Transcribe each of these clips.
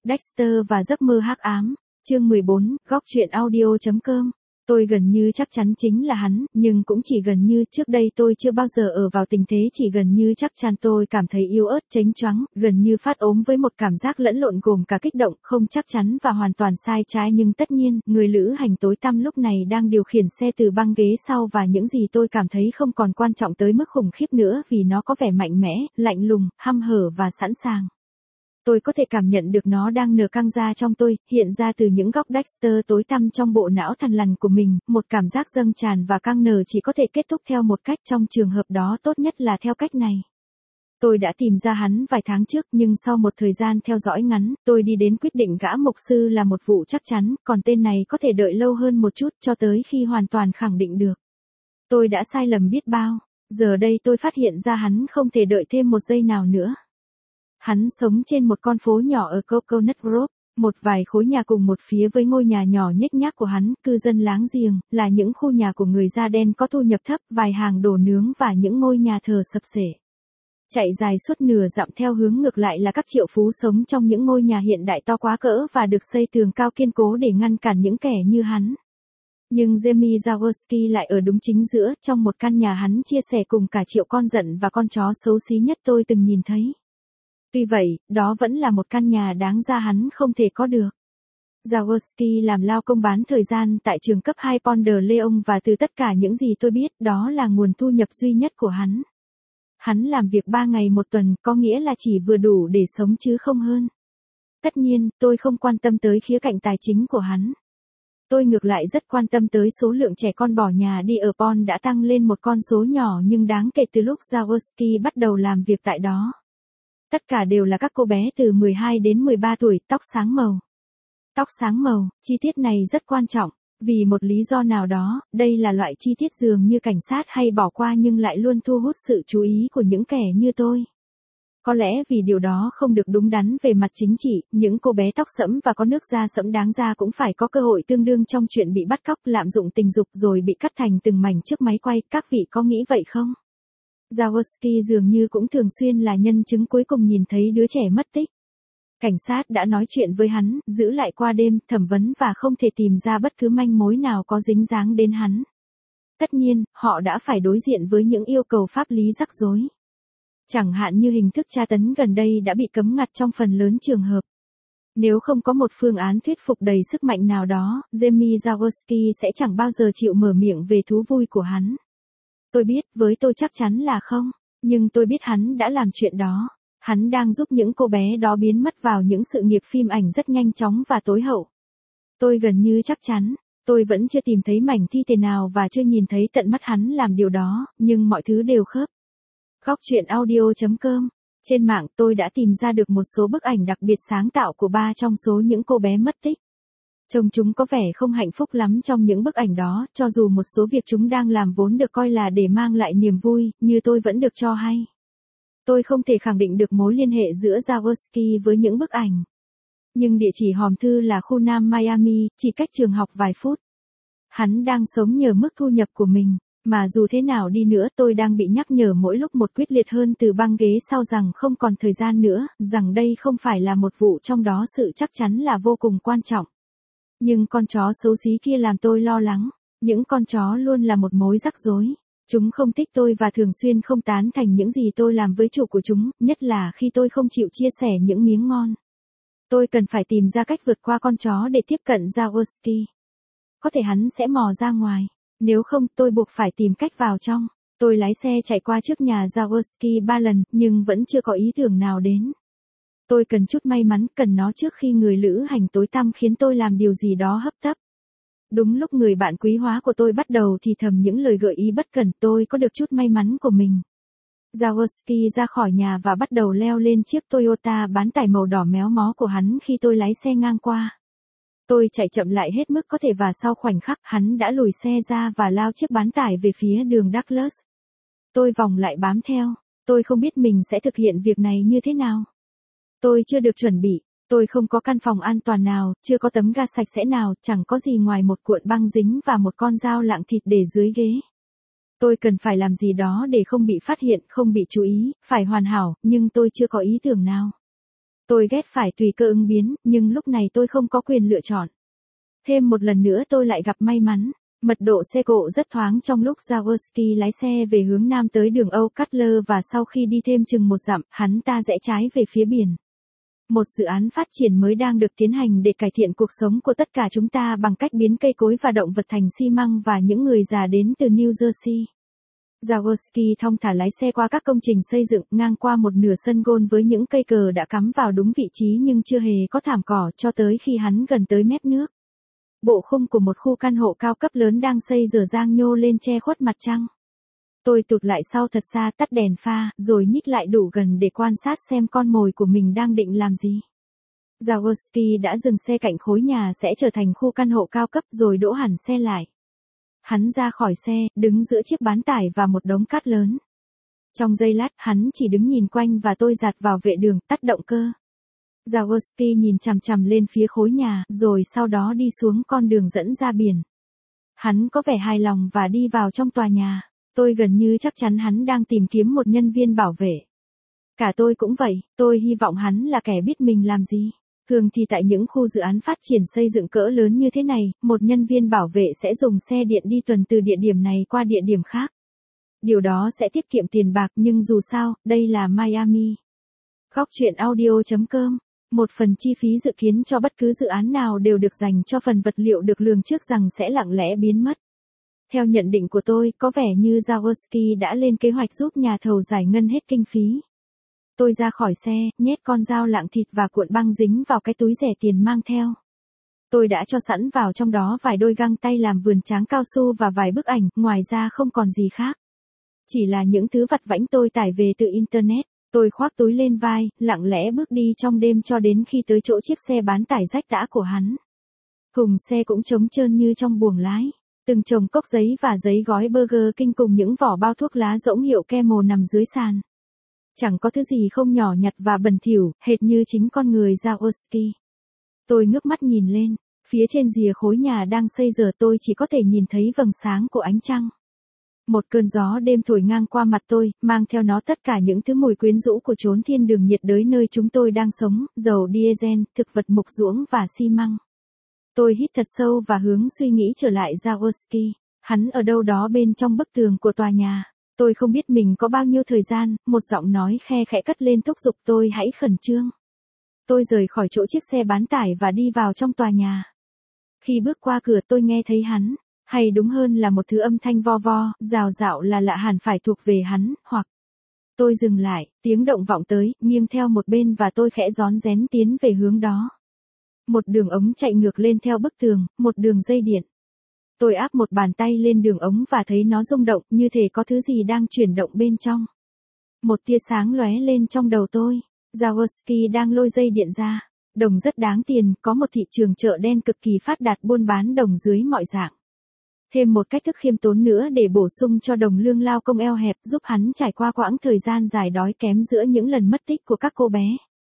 Dexter và giấc mơ hắc ám, chương 14, góc truyện audio.com. Tôi gần như chắc chắn chính là hắn, nhưng cũng chỉ gần như. Trước đây tôi chưa bao giờ ở vào tình thế chỉ gần như chắc chắn. Tôi cảm thấy yếu ớt, chếnh choáng, gần như phát ốm với một cảm giác lẫn lộn gồm cả kích động, không chắc chắn và hoàn toàn sai trái. Nhưng tất nhiên, người lữ hành tối tăm lúc này đang điều khiển xe từ băng ghế sau và những gì tôi cảm thấy không còn quan trọng tới mức khủng khiếp nữa vì nó có vẻ mạnh mẽ, lạnh lùng, hăm hở và sẵn sàng. Tôi có thể cảm nhận được nó đang nở căng ra trong tôi, hiện ra từ những góc Dexter tối tăm trong bộ não thằn lằn của mình, một cảm giác dâng tràn và căng nở chỉ có thể kết thúc theo một cách, trong trường hợp đó tốt nhất là theo cách này. Tôi đã tìm ra hắn vài tháng trước, nhưng sau một thời gian theo dõi ngắn, tôi đi đến quyết định gã mục sư là một vụ chắc chắn, còn tên này có thể đợi lâu hơn một chút cho tới khi hoàn toàn khẳng định được. Tôi đã sai lầm biết bao, giờ đây tôi phát hiện ra hắn không thể đợi thêm một giây nào nữa. Hắn sống trên một con phố nhỏ ở Coconut Grove, một vài khối nhà cùng một phía với ngôi nhà nhỏ nhếch nhác của hắn, cư dân láng giềng, là những khu nhà của người da đen có thu nhập thấp, vài hàng đồ nướng và những ngôi nhà thờ sập xể. Chạy dài suốt nửa dặm theo hướng ngược lại là các triệu phú sống trong những ngôi nhà hiện đại to quá cỡ và được xây tường cao kiên cố để ngăn cản những kẻ như hắn. Nhưng Jamie Jaworski lại ở đúng chính giữa, trong một căn nhà hắn chia sẻ cùng cả triệu con giận và con chó xấu xí nhất tôi từng nhìn thấy. Tuy vậy, đó vẫn là một căn nhà đáng ra hắn không thể có được. Jaworski làm lao công bán thời gian tại trường cấp 2 Ponder Leon và từ tất cả những gì tôi biết, đó là nguồn thu nhập duy nhất của hắn. Hắn làm việc 3 ngày một tuần, có nghĩa là chỉ vừa đủ để sống chứ không hơn. Tất nhiên, tôi không quan tâm tới khía cạnh tài chính của hắn. Tôi ngược lại rất quan tâm tới số lượng trẻ con bỏ nhà đi ở Pond đã tăng lên một con số nhỏ nhưng đáng kể từ lúc Jaworski bắt đầu làm việc tại đó. Tất cả đều là các cô bé từ 12 đến 13 tuổi, tóc sáng màu. Tóc sáng màu, chi tiết này rất quan trọng, vì một lý do nào đó, đây là loại chi tiết dường như cảnh sát hay bỏ qua nhưng lại luôn thu hút sự chú ý của những kẻ như tôi. Có lẽ vì điều đó không được đúng đắn về mặt chính trị, những cô bé tóc sẫm và có nước da sẫm đáng ra cũng phải có cơ hội tương đương trong chuyện bị bắt cóc, lạm dụng tình dục rồi bị cắt thành từng mảnh trước máy quay, các vị có nghĩ vậy không? Jaworski dường như cũng thường xuyên là nhân chứng cuối cùng nhìn thấy đứa trẻ mất tích. Cảnh sát đã nói chuyện với hắn, giữ lại qua đêm, thẩm vấn và không thể tìm ra bất cứ manh mối nào có dính dáng đến hắn. Tất nhiên, họ đã phải đối diện với những yêu cầu pháp lý rắc rối. Chẳng hạn như hình thức tra tấn gần đây đã bị cấm ngặt trong phần lớn trường hợp. Nếu không có một phương án thuyết phục đầy sức mạnh nào đó, Jamie Jaworski sẽ chẳng bao giờ chịu mở miệng về thú vui của hắn. Tôi biết, với tôi chắc chắn là không, nhưng tôi biết hắn đã làm chuyện đó. Hắn đang giúp những cô bé đó biến mất vào những sự nghiệp phim ảnh rất nhanh chóng và tối hậu. Tôi gần như chắc chắn, tôi vẫn chưa tìm thấy mảnh thi thể nào và chưa nhìn thấy tận mắt hắn làm điều đó, nhưng mọi thứ đều khớp. Góc truyện audio.com. Trên mạng tôi đã tìm ra được một số bức ảnh đặc biệt sáng tạo của 3 trong số những cô bé mất tích. Trông chúng có vẻ không hạnh phúc lắm trong những bức ảnh đó, cho dù một số việc chúng đang làm vốn được coi là để mang lại niềm vui, như tôi vẫn được cho hay. Tôi không thể khẳng định được mối liên hệ giữa Jaworski với những bức ảnh. Nhưng địa chỉ hòm thư là khu Nam Miami, chỉ cách trường học vài phút. Hắn đang sống nhờ mức thu nhập của mình, mà dù thế nào đi nữa tôi đang bị nhắc nhở mỗi lúc một quyết liệt hơn từ băng ghế sau rằng không còn thời gian nữa, rằng đây không phải là một vụ trong đó sự chắc chắn là vô cùng quan trọng. Nhưng con chó xấu xí kia làm tôi lo lắng, những con chó luôn là một mối rắc rối. Chúng không thích tôi và thường xuyên không tán thành những gì tôi làm với chủ của chúng, nhất là khi tôi không chịu chia sẻ những miếng ngon. Tôi cần phải tìm ra cách vượt qua con chó để tiếp cận Jaworski. Có thể hắn sẽ mò ra ngoài, nếu không tôi buộc phải tìm cách vào trong. Tôi lái xe chạy qua trước nhà Jaworski 3 lần, nhưng vẫn chưa có ý tưởng nào đến. Tôi cần chút may mắn, cần nó trước khi người lữ hành tối tăm khiến tôi làm điều gì đó hấp tấp. Đúng lúc người bạn quý hóa của tôi bắt đầu thì thầm những lời gợi ý bất cẩn, tôi có được chút may mắn của mình. Jaworski ra khỏi nhà và bắt đầu leo lên chiếc Toyota bán tải màu đỏ méo mó của hắn khi tôi lái xe ngang qua. Tôi chạy chậm lại hết mức có thể và sau khoảnh khắc hắn đã lùi xe ra và lao chiếc bán tải về phía đường Douglas. Tôi vòng lại bám theo, tôi không biết mình sẽ thực hiện việc này như thế nào. Tôi chưa được chuẩn bị, tôi không có căn phòng an toàn nào, chưa có tấm ga sạch sẽ nào, chẳng có gì ngoài một cuộn băng dính và một con dao lạng thịt để dưới ghế. Tôi cần phải làm gì đó để không bị phát hiện, không bị chú ý, phải hoàn hảo, nhưng tôi chưa có ý tưởng nào. Tôi ghét phải tùy cơ ứng biến, nhưng lúc này tôi không có quyền lựa chọn. Thêm một lần nữa tôi lại gặp may mắn. Mật độ xe cộ rất thoáng trong lúc Jaworski lái xe về hướng nam tới đường Âu Cutler và sau khi đi thêm chừng một dặm, hắn ta rẽ trái về phía biển. Một dự án phát triển mới đang được tiến hành để cải thiện cuộc sống của tất cả chúng ta bằng cách biến cây cối và động vật thành xi măng và những người già đến từ New Jersey. Jaworski thong thả lái xe qua các công trình xây dựng ngang qua một nửa sân golf với những cây cờ đã cắm vào đúng vị trí nhưng chưa hề có thảm cỏ cho tới khi hắn gần tới mép nước. Bộ khung của một khu căn hộ cao cấp lớn đang xây dở dang nhô lên che khuất mặt trăng. Tôi tụt lại sau thật xa tắt đèn pha, rồi nhích lại đủ gần để quan sát xem con mồi của mình đang định làm gì. Jaworski đã dừng xe cạnh khối nhà sẽ trở thành khu căn hộ cao cấp rồi đỗ hẳn xe lại. Hắn ra khỏi xe, đứng giữa chiếc bán tải và một đống cát lớn. Trong giây lát, hắn chỉ đứng nhìn quanh và tôi giạt vào vệ đường, tắt động cơ. Jaworski nhìn chằm chằm lên phía khối nhà, rồi sau đó đi xuống con đường dẫn ra biển. Hắn có vẻ hài lòng và đi vào trong tòa nhà. Tôi gần như chắc chắn hắn đang tìm kiếm một nhân viên bảo vệ. Cả tôi cũng vậy, tôi hy vọng hắn là kẻ biết mình làm gì. Thường thì tại những khu dự án phát triển xây dựng cỡ lớn như thế này, một nhân viên bảo vệ sẽ dùng xe điện đi tuần từ địa điểm này qua địa điểm khác. Điều đó sẽ tiết kiệm tiền bạc nhưng dù sao, đây là Miami. Góc truyện audio.com. Một phần chi phí dự kiến cho bất cứ dự án nào đều được dành cho phần vật liệu được lường trước rằng sẽ lặng lẽ biến mất. Theo nhận định của tôi, có vẻ như Jaworski đã lên kế hoạch giúp nhà thầu giải ngân hết kinh phí. Tôi ra khỏi xe, nhét con dao lạng thịt và cuộn băng dính vào cái túi rẻ tiền mang theo. Tôi đã cho sẵn vào trong đó vài đôi găng tay làm vườn tráng cao su và vài bức ảnh, ngoài ra không còn gì khác. Chỉ là những thứ vặt vãnh tôi tải về từ Internet. Tôi khoác túi lên vai, lặng lẽ bước đi trong đêm cho đến khi tới chỗ chiếc xe bán tải rách rã của hắn. Thùng xe cũng trống trơn như trong buồng lái. Từng chồng cốc giấy và giấy gói Burger King cùng những vỏ bao thuốc lá rỗng hiệu Camel nằm dưới sàn. Chẳng có thứ gì không nhỏ nhặt và bẩn thỉu, hệt như chính con người Jaworski. Tôi ngước mắt nhìn lên, phía trên rìa khối nhà đang xây dở tôi chỉ có thể nhìn thấy vầng sáng của ánh trăng. Một cơn gió đêm thổi ngang qua mặt tôi, mang theo nó tất cả những thứ mùi quyến rũ của chốn thiên đường nhiệt đới nơi chúng tôi đang sống, dầu diesel, thực vật mục ruỗng và xi măng. Tôi hít thật sâu và hướng suy nghĩ trở lại Jaworski. Hắn ở đâu đó bên trong bức tường của tòa nhà. Tôi không biết mình có bao nhiêu thời gian, một giọng nói khe khẽ cất lên thúc giục tôi hãy khẩn trương. Tôi rời khỏi chỗ chiếc xe bán tải và đi vào trong tòa nhà. Khi bước qua cửa tôi nghe thấy hắn, hay đúng hơn là một thứ âm thanh vo vo, rào rạo là lạ hẳn phải thuộc về hắn, hoặc... Tôi dừng lại, tiếng động vọng tới, nghiêng theo một bên và tôi khẽ rón rén tiến về hướng đó. Một đường ống chạy ngược lên theo bức tường, một đường dây điện. Tôi áp một bàn tay lên đường ống và thấy nó rung động, như thể có thứ gì đang chuyển động bên trong. Một tia sáng lóe lên trong đầu tôi. Jaworski đang lôi dây điện ra. Đồng rất đáng tiền, có một thị trường chợ đen cực kỳ phát đạt buôn bán đồng dưới mọi dạng. Thêm một cách thức khiêm tốn nữa để bổ sung cho đồng lương lao công eo hẹp giúp hắn trải qua quãng thời gian dài đói kém giữa những lần mất tích của các cô bé.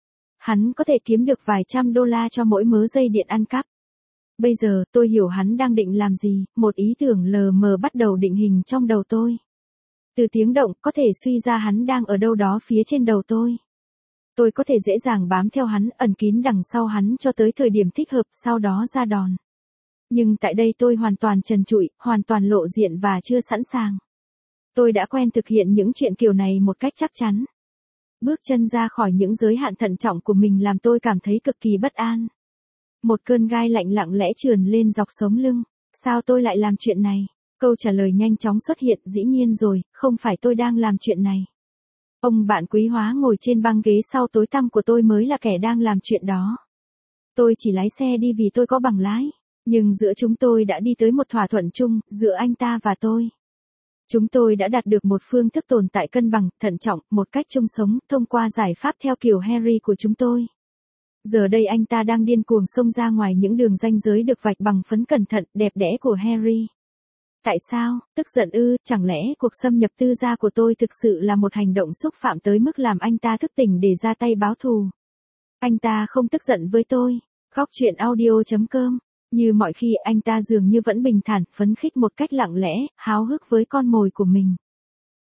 Hắn có thể kiếm được vài trăm đô la cho mỗi mớ dây điện ăn cắp. Bây giờ, tôi hiểu hắn đang định làm gì, một ý tưởng lờ mờ bắt đầu định hình trong đầu tôi. Từ tiếng động, có thể suy ra hắn đang ở đâu đó phía trên đầu tôi. Tôi có thể dễ dàng bám theo hắn, ẩn kín đằng sau hắn cho tới thời điểm thích hợp, sau đó ra đòn. Nhưng tại đây tôi hoàn toàn trần trụi, hoàn toàn lộ diện và chưa sẵn sàng. Tôi đã quen thực hiện những chuyện kiểu này một cách chắc chắn. Bước chân ra khỏi những giới hạn thận trọng của mình làm tôi cảm thấy cực kỳ bất an. Một cơn gai lạnh lặng lẽ trườn lên dọc sống lưng. Sao tôi lại làm chuyện này? Câu trả lời nhanh chóng xuất hiện, dĩ nhiên rồi, không phải tôi đang làm chuyện này. Ông bạn quý hóa ngồi trên băng ghế sau tối tăm của tôi mới là kẻ đang làm chuyện đó. Tôi chỉ lái xe đi vì tôi có bằng lái. Nhưng giữa chúng tôi đã đi tới một thỏa thuận chung, giữa anh ta và tôi. Chúng tôi đã đạt được một phương thức tồn tại cân bằng, thận trọng, một cách chung sống, thông qua giải pháp theo kiểu Harry của chúng tôi. Giờ đây anh ta đang điên cuồng xông ra ngoài những đường ranh giới được vạch bằng phấn cẩn thận, đẹp đẽ của Harry. Tại sao, tức giận ư, chẳng lẽ cuộc xâm nhập tư gia của tôi thực sự là một hành động xúc phạm tới mức làm anh ta thức tỉnh để ra tay báo thù? Anh ta không tức giận với tôi. Góc truyện audio.com. Như mọi khi anh ta dường như vẫn bình thản, phấn khích một cách lặng lẽ, háo hức với con mồi của mình.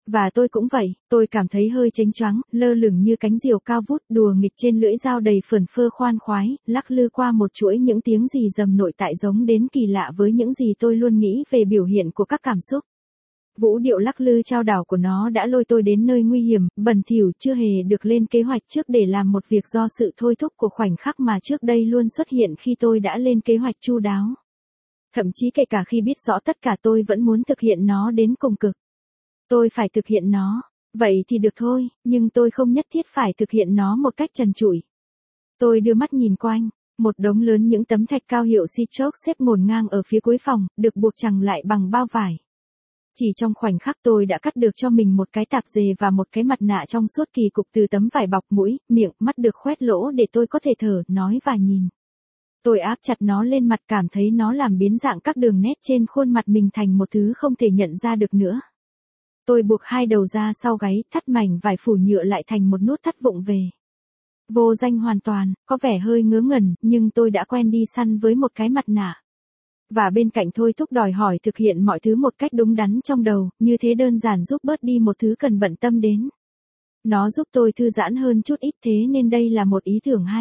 Và tôi cũng vậy, tôi cảm thấy hơi chếnh choáng, lơ lửng như cánh diều cao vút, đùa nghịch trên lưỡi dao đầy phởn phơ khoan khoái, lắc lư qua một chuỗi những tiếng rì rầm nội tại giống đến kỳ lạ với những gì tôi luôn nghĩ về biểu hiện của các cảm xúc. Vũ điệu lắc lư chao đảo của nó đã lôi tôi đến nơi nguy hiểm, bẩn thỉu, chưa hề được lên kế hoạch trước để làm một việc do sự thôi thúc của khoảnh khắc mà trước đây luôn xuất hiện khi tôi đã lên kế hoạch chu đáo. Thậm chí kể cả khi biết rõ tất cả tôi vẫn muốn thực hiện nó đến cùng cực. Tôi phải thực hiện nó, vậy thì được thôi, nhưng tôi không nhất thiết phải thực hiện nó một cách trần trụi. Tôi đưa mắt nhìn quanh, một đống lớn những tấm thạch cao hiệu Citrox xếp ngổn ngang ở phía cuối phòng, được buộc chằng lại bằng bao vải. Chỉ trong khoảnh khắc tôi đã cắt được cho mình một cái tạp dề và một cái mặt nạ trong suốt kỳ cục từ tấm vải bọc mũi, miệng, mắt được khoét lỗ để tôi có thể thở, nói và nhìn. Tôi áp chặt nó lên mặt, cảm thấy nó làm biến dạng các đường nét trên khuôn mặt mình thành một thứ không thể nhận ra được nữa. Tôi buộc hai đầu ra sau gáy, thắt mảnh vải phủ nhựa lại thành một nút thắt vụng về. Vô danh hoàn toàn, có vẻ hơi ngớ ngẩn, nhưng tôi đã quen đi săn với một cái mặt nạ. Và bên cạnh thôi thúc đòi hỏi thực hiện mọi thứ một cách đúng đắn trong đầu, như thế đơn giản giúp bớt đi một thứ cần bận tâm đến. Nó giúp tôi thư giãn hơn chút ít, thế nên đây là một ý tưởng hay.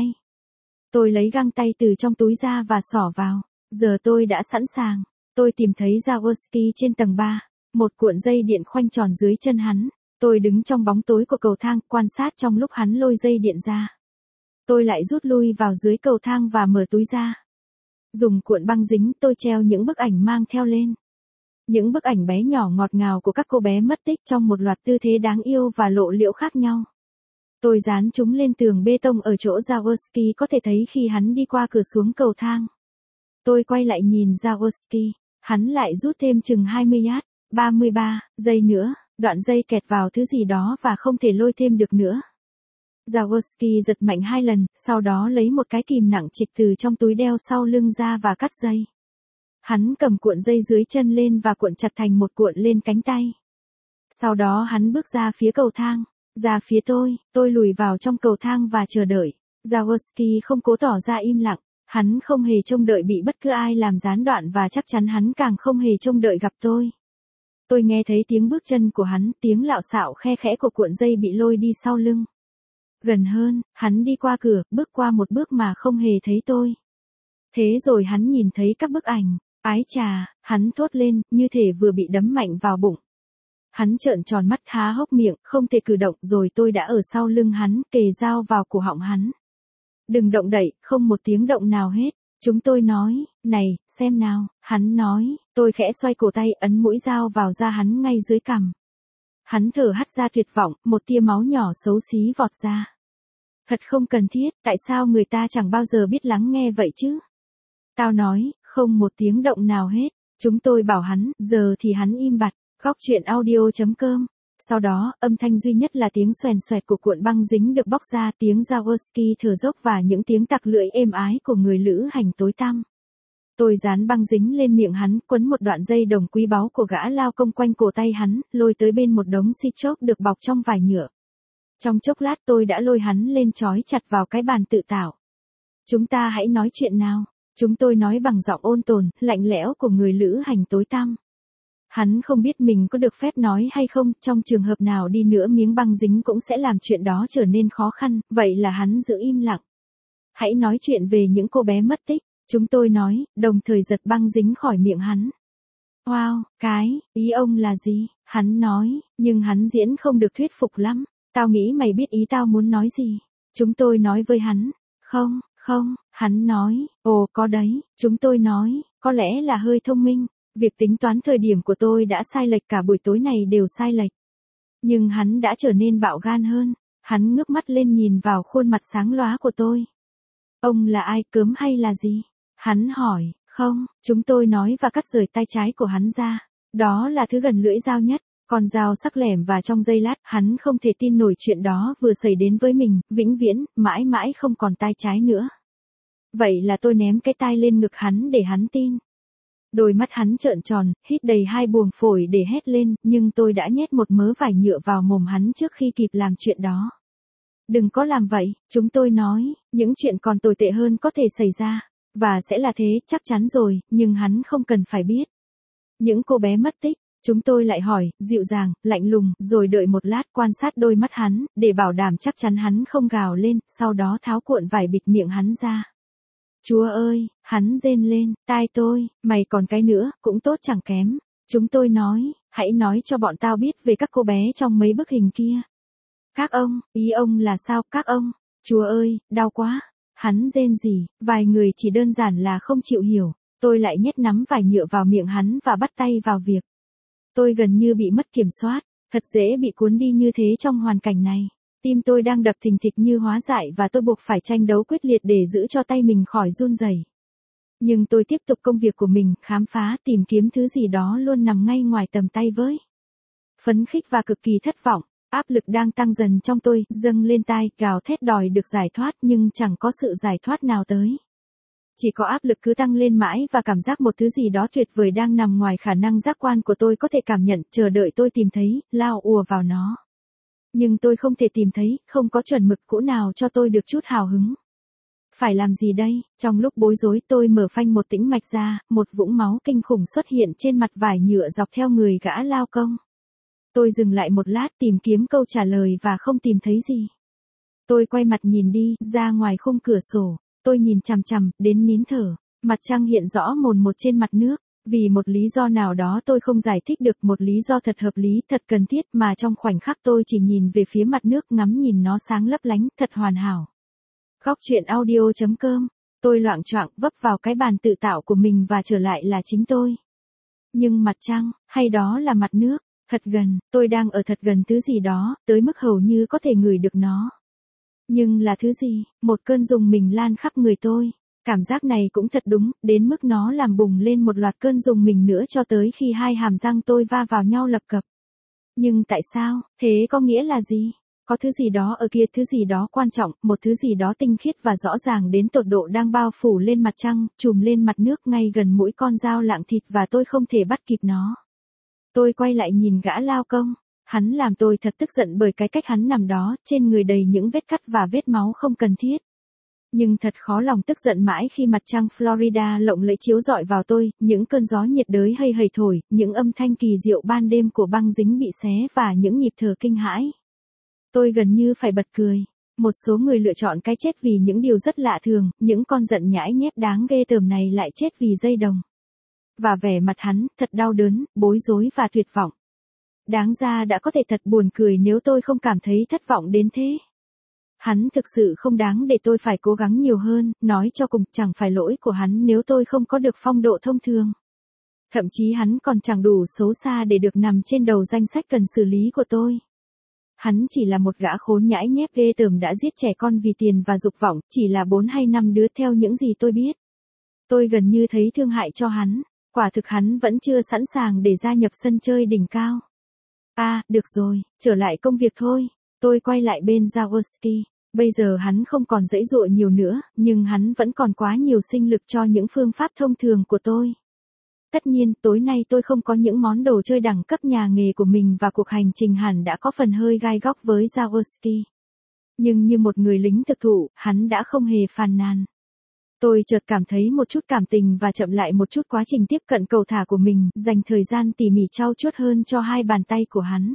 Tôi lấy găng tay từ trong túi ra và xỏ vào. Giờ tôi đã sẵn sàng. Tôi tìm thấy Jaworski trên tầng 3. Một cuộn dây điện khoanh tròn dưới chân hắn. Tôi đứng trong bóng tối của cầu thang, quan sát trong lúc hắn lôi dây điện ra. Tôi lại rút lui vào dưới cầu thang và mở túi ra. Dùng cuộn băng dính, tôi treo những bức ảnh mang theo lên. Những bức ảnh bé nhỏ ngọt ngào của các cô bé mất tích trong một loạt tư thế đáng yêu và lộ liễu khác nhau. Tôi dán chúng lên tường bê tông ở chỗ Jaworski có thể thấy khi hắn đi qua cửa xuống cầu thang. Tôi quay lại nhìn Jaworski, hắn lại rút thêm chừng 20 yard, 33 giây nữa, đoạn dây kẹt vào thứ gì đó và không thể lôi thêm được nữa. Jaworski giật mạnh 2 lần, sau đó lấy một cái kìm nặng trịch từ trong túi đeo sau lưng ra và cắt dây. Hắn cầm cuộn dây dưới chân lên và cuộn chặt thành một cuộn lên cánh tay. Sau đó hắn bước ra phía cầu thang, ra phía tôi lùi vào trong cầu thang và chờ đợi. Jaworski không cố tỏ ra im lặng, hắn không hề trông đợi bị bất cứ ai làm gián đoạn và chắc chắn hắn càng không hề trông đợi gặp tôi. Tôi nghe thấy tiếng bước chân của hắn, tiếng lạo xạo khe khẽ của cuộn dây bị lôi đi sau lưng. Gần hơn, hắn đi qua cửa, bước qua một bước mà không hề thấy tôi. Thế rồi hắn nhìn thấy các bức ảnh, ái chà, hắn thốt lên, như thể vừa bị đấm mạnh vào bụng. Hắn trợn tròn mắt há hốc miệng, không thể cử động, rồi tôi đã ở sau lưng hắn, kề dao vào cổ họng hắn. Đừng động đậy, không một tiếng động nào hết. Chúng tôi nói, này, xem nào, hắn nói, tôi khẽ xoay cổ tay ấn mũi dao vào da hắn ngay dưới cằm. Hắn thở hắt ra tuyệt vọng, một tia máu nhỏ xấu xí vọt ra. Thật không cần thiết, tại sao người ta chẳng bao giờ biết lắng nghe vậy chứ? Tao nói, không một tiếng động nào hết. Chúng tôi bảo hắn, giờ thì hắn im bặt. Góc truyện audio.com. Sau đó, âm thanh duy nhất là tiếng xoèn xoẹt của cuộn băng dính được bóc ra, tiếng Jaworski thở dốc và những tiếng tặc lưỡi êm ái của người lữ hành tối tăm. Tôi dán băng dính lên miệng hắn, quấn một đoạn dây đồng quý báu của gã lao công quanh cổ tay hắn, lôi tới bên một đống Citrox được bọc trong vải nhựa. Trong chốc lát tôi đã lôi hắn lên trói chặt vào cái bàn tự tạo. Chúng ta hãy nói chuyện nào. Chúng tôi nói bằng giọng ôn tồn, lạnh lẽo của người lữ hành tối tăm. Hắn không biết mình có được phép nói hay không, trong trường hợp nào đi nữa miếng băng dính cũng sẽ làm chuyện đó trở nên khó khăn, vậy là hắn giữ im lặng. Hãy nói chuyện về những cô bé mất tích, chúng tôi nói, đồng thời giật băng dính khỏi miệng hắn. Wow, ý ông là gì? Hắn nói, nhưng hắn diễn không được thuyết phục lắm. Tao nghĩ mày biết ý tao muốn nói gì. Chúng tôi nói với hắn. Không, hắn nói, ồ có đấy, chúng tôi nói, có lẽ là hơi thông minh. Việc tính toán thời điểm của tôi đã sai lệch, cả buổi tối này đều sai lệch. Nhưng hắn đã trở nên bạo gan hơn. Hắn ngước mắt lên nhìn vào khuôn mặt sáng lóa của tôi. Ông là ai, cớm hay là gì? Hắn hỏi, không, chúng tôi nói và cắt rời tay trái của hắn ra. Đó là thứ gần lưỡi dao nhất. Con dao sắc lẻm và trong giây lát, hắn không thể tin nổi chuyện đó vừa xảy đến với mình, vĩnh viễn, mãi mãi không còn tay trái nữa. Vậy là tôi ném cái tai lên ngực hắn để hắn tin. Đôi mắt hắn trợn tròn, hít đầy 2 buồng phổi để hét lên, nhưng tôi đã nhét một mớ vải nhựa vào mồm hắn trước khi kịp làm chuyện đó. Đừng có làm vậy, chúng tôi nói, những chuyện còn tồi tệ hơn có thể xảy ra, và sẽ là thế, chắc chắn rồi, nhưng hắn không cần phải biết. Những cô bé mất tích, Chúng tôi lại hỏi, dịu dàng, lạnh lùng, rồi đợi một lát quan sát đôi mắt hắn, để bảo đảm chắc chắn hắn không gào lên, sau đó tháo cuộn vải bịt miệng hắn ra. Chúa ơi, hắn rên lên, tai tôi, mày còn cái nữa, cũng tốt chẳng kém. Chúng tôi nói, hãy nói cho bọn tao biết về các cô bé trong mấy bức hình kia. Các ông, ý ông là sao, các ông? Chúa ơi, đau quá. Hắn rên rỉ, vài người chỉ đơn giản là không chịu hiểu. Tôi lại nhét nắm vải nhựa vào miệng hắn và bắt tay vào việc. Tôi gần như bị mất kiểm soát, thật dễ bị cuốn đi như thế trong hoàn cảnh này. Tim tôi đang đập thình thịch như hóa dại và tôi buộc phải tranh đấu quyết liệt để giữ cho tay mình khỏi run rẩy. Nhưng tôi tiếp tục công việc của mình, khám phá, tìm kiếm thứ gì đó luôn nằm ngay ngoài tầm tay với. Phấn khích và cực kỳ thất vọng, áp lực đang tăng dần trong tôi, dâng lên tai, gào thét đòi được giải thoát nhưng chẳng có sự giải thoát nào tới. Chỉ có áp lực cứ tăng lên mãi và cảm giác một thứ gì đó tuyệt vời đang nằm ngoài khả năng giác quan của tôi có thể cảm nhận, chờ đợi tôi tìm thấy, lao ùa vào nó. Nhưng tôi không thể tìm thấy, không có chuẩn mực cũ nào cho tôi được chút hào hứng. Phải làm gì đây? Trong lúc bối rối tôi mở phanh một tĩnh mạch ra, một vũng máu kinh khủng xuất hiện trên mặt vải nhựa dọc theo người gã lao công. Tôi dừng lại một lát tìm kiếm câu trả lời và không tìm thấy gì. Tôi quay mặt nhìn đi, ra ngoài khung cửa sổ. Tôi nhìn chằm chằm, đến nín thở. Mặt trăng hiện rõ mồn một trên mặt nước. Vì một lý do nào đó tôi không giải thích được, một lý do thật hợp lý, thật cần thiết mà trong khoảnh khắc tôi chỉ nhìn về phía mặt nước, ngắm nhìn nó sáng lấp lánh, thật hoàn hảo. Góc truyện audio.com. Tôi loạng choạng vấp vào cái bàn tự tạo của mình và trở lại là chính tôi. Nhưng mặt trăng, hay đó là mặt nước, thật gần, tôi đang ở thật gần thứ gì đó, tới mức hầu như có thể ngửi được nó. Nhưng là thứ gì? Một cơn rùng mình lan khắp người tôi. Cảm giác này cũng thật đúng, đến mức nó làm bùng lên một loạt cơn rùng mình nữa cho tới khi hai hàm răng tôi va vào nhau lập cập. Nhưng tại sao? Thế có nghĩa là gì? Có thứ gì đó ở kia, thứ gì đó quan trọng, một thứ gì đó tinh khiết và rõ ràng đến tột độ đang bao phủ lên mặt trăng, trùm lên mặt nước ngay gần mũi con dao lạng thịt và tôi không thể bắt kịp nó. Tôi quay lại nhìn gã lao công. Hắn làm tôi thật tức giận bởi cái cách hắn nằm đó, trên người đầy những vết cắt và vết máu không cần thiết. Nhưng thật khó lòng tức giận mãi khi mặt trăng Florida lộng lẫy chiếu rọi vào tôi, những cơn gió nhiệt đới hây hây thổi, những âm thanh kỳ diệu ban đêm của băng dính bị xé và những nhịp thở kinh hãi. Tôi gần như phải bật cười. Một số người lựa chọn cái chết vì những điều rất lạ thường, những con giận nhãi nhép đáng ghê tởm này lại chết vì dây đồng. Và vẻ mặt hắn, thật đau đớn, bối rối và tuyệt vọng. Đáng ra đã có thể thật buồn cười nếu tôi không cảm thấy thất vọng đến thế. Hắn thực sự không đáng để tôi phải cố gắng nhiều hơn, nói cho cùng chẳng phải lỗi của hắn nếu tôi không có được phong độ thông thường. Thậm chí hắn còn chẳng đủ xấu xa để được nằm trên đầu danh sách cần xử lý của tôi. Hắn chỉ là một gã khốn nhãi nhép ghê tởm đã giết trẻ con vì tiền và dục vọng, chỉ là 4 hay 5 đứa theo những gì tôi biết. Tôi gần như thấy thương hại cho hắn, quả thực hắn vẫn chưa sẵn sàng để gia nhập sân chơi đỉnh cao. Được rồi, trở lại công việc thôi. Tôi quay lại bên Jaworski. Bây giờ hắn không còn giãy giụa nhiều nữa, nhưng hắn vẫn còn quá nhiều sinh lực cho những phương pháp thông thường của tôi. Tất nhiên, tối nay tôi không có những món đồ chơi đẳng cấp nhà nghề của mình và cuộc hành trình hẳn đã có phần hơi gai góc với Jaworski. Nhưng như một người lính thực thụ, hắn đã không hề phàn nàn. Tôi chợt cảm thấy một chút cảm tình và chậm lại một chút quá trình tiếp cận cầu thả của mình, dành thời gian tỉ mỉ trau chuốt hơn cho hai bàn tay của hắn.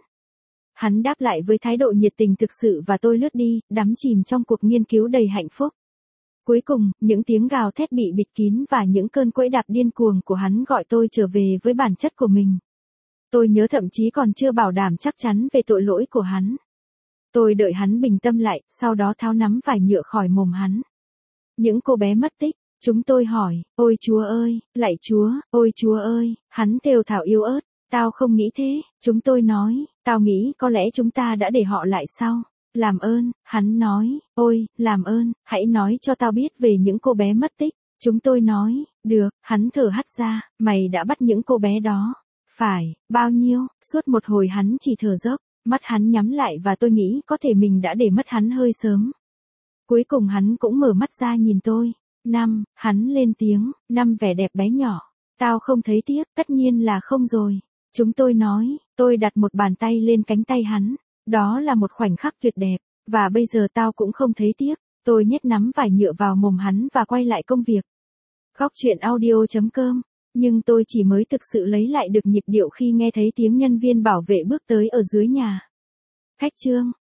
Hắn đáp lại với thái độ nhiệt tình thực sự và tôi lướt đi, đắm chìm trong cuộc nghiên cứu đầy hạnh phúc. Cuối cùng, những tiếng gào thét bị bịt kín và những cơn quẫy đạp điên cuồng của hắn gọi tôi trở về với bản chất của mình. Tôi nhớ thậm chí còn chưa bảo đảm chắc chắn về tội lỗi của hắn. Tôi đợi hắn bình tâm lại, sau đó tháo nắm vải nhựa khỏi mồm hắn. Những cô bé mất tích, chúng tôi hỏi, ôi Chúa ơi, lạy Chúa, ôi Chúa ơi, hắn thều thào yếu ớt, tao không nghĩ thế, chúng tôi nói, tao nghĩ có lẽ chúng ta đã để họ lại sau. Làm ơn, hắn nói, ôi, làm ơn, hãy nói cho tao biết về những cô bé mất tích. Chúng tôi nói, được, hắn thở hắt ra, mày đã bắt những cô bé đó. Phải, bao nhiêu, suốt một hồi hắn chỉ thở dốc, mắt hắn nhắm lại và tôi nghĩ có thể mình đã để mất hắn hơi sớm. Cuối cùng hắn cũng mở mắt ra nhìn tôi. 5, hắn lên tiếng, 5 vẻ đẹp bé nhỏ. Tao không thấy tiếc, tất nhiên là không rồi. Chúng tôi nói, tôi đặt một bàn tay lên cánh tay hắn. Đó là một khoảnh khắc tuyệt đẹp, và bây giờ tao cũng không thấy tiếc. Tôi nhét nắm vải nhựa vào mồm hắn và quay lại công việc. Góc truyện audio.com Nhưng tôi chỉ mới thực sự lấy lại được nhịp điệu khi nghe thấy tiếng nhân viên bảo vệ bước tới ở dưới nhà. Khách trương,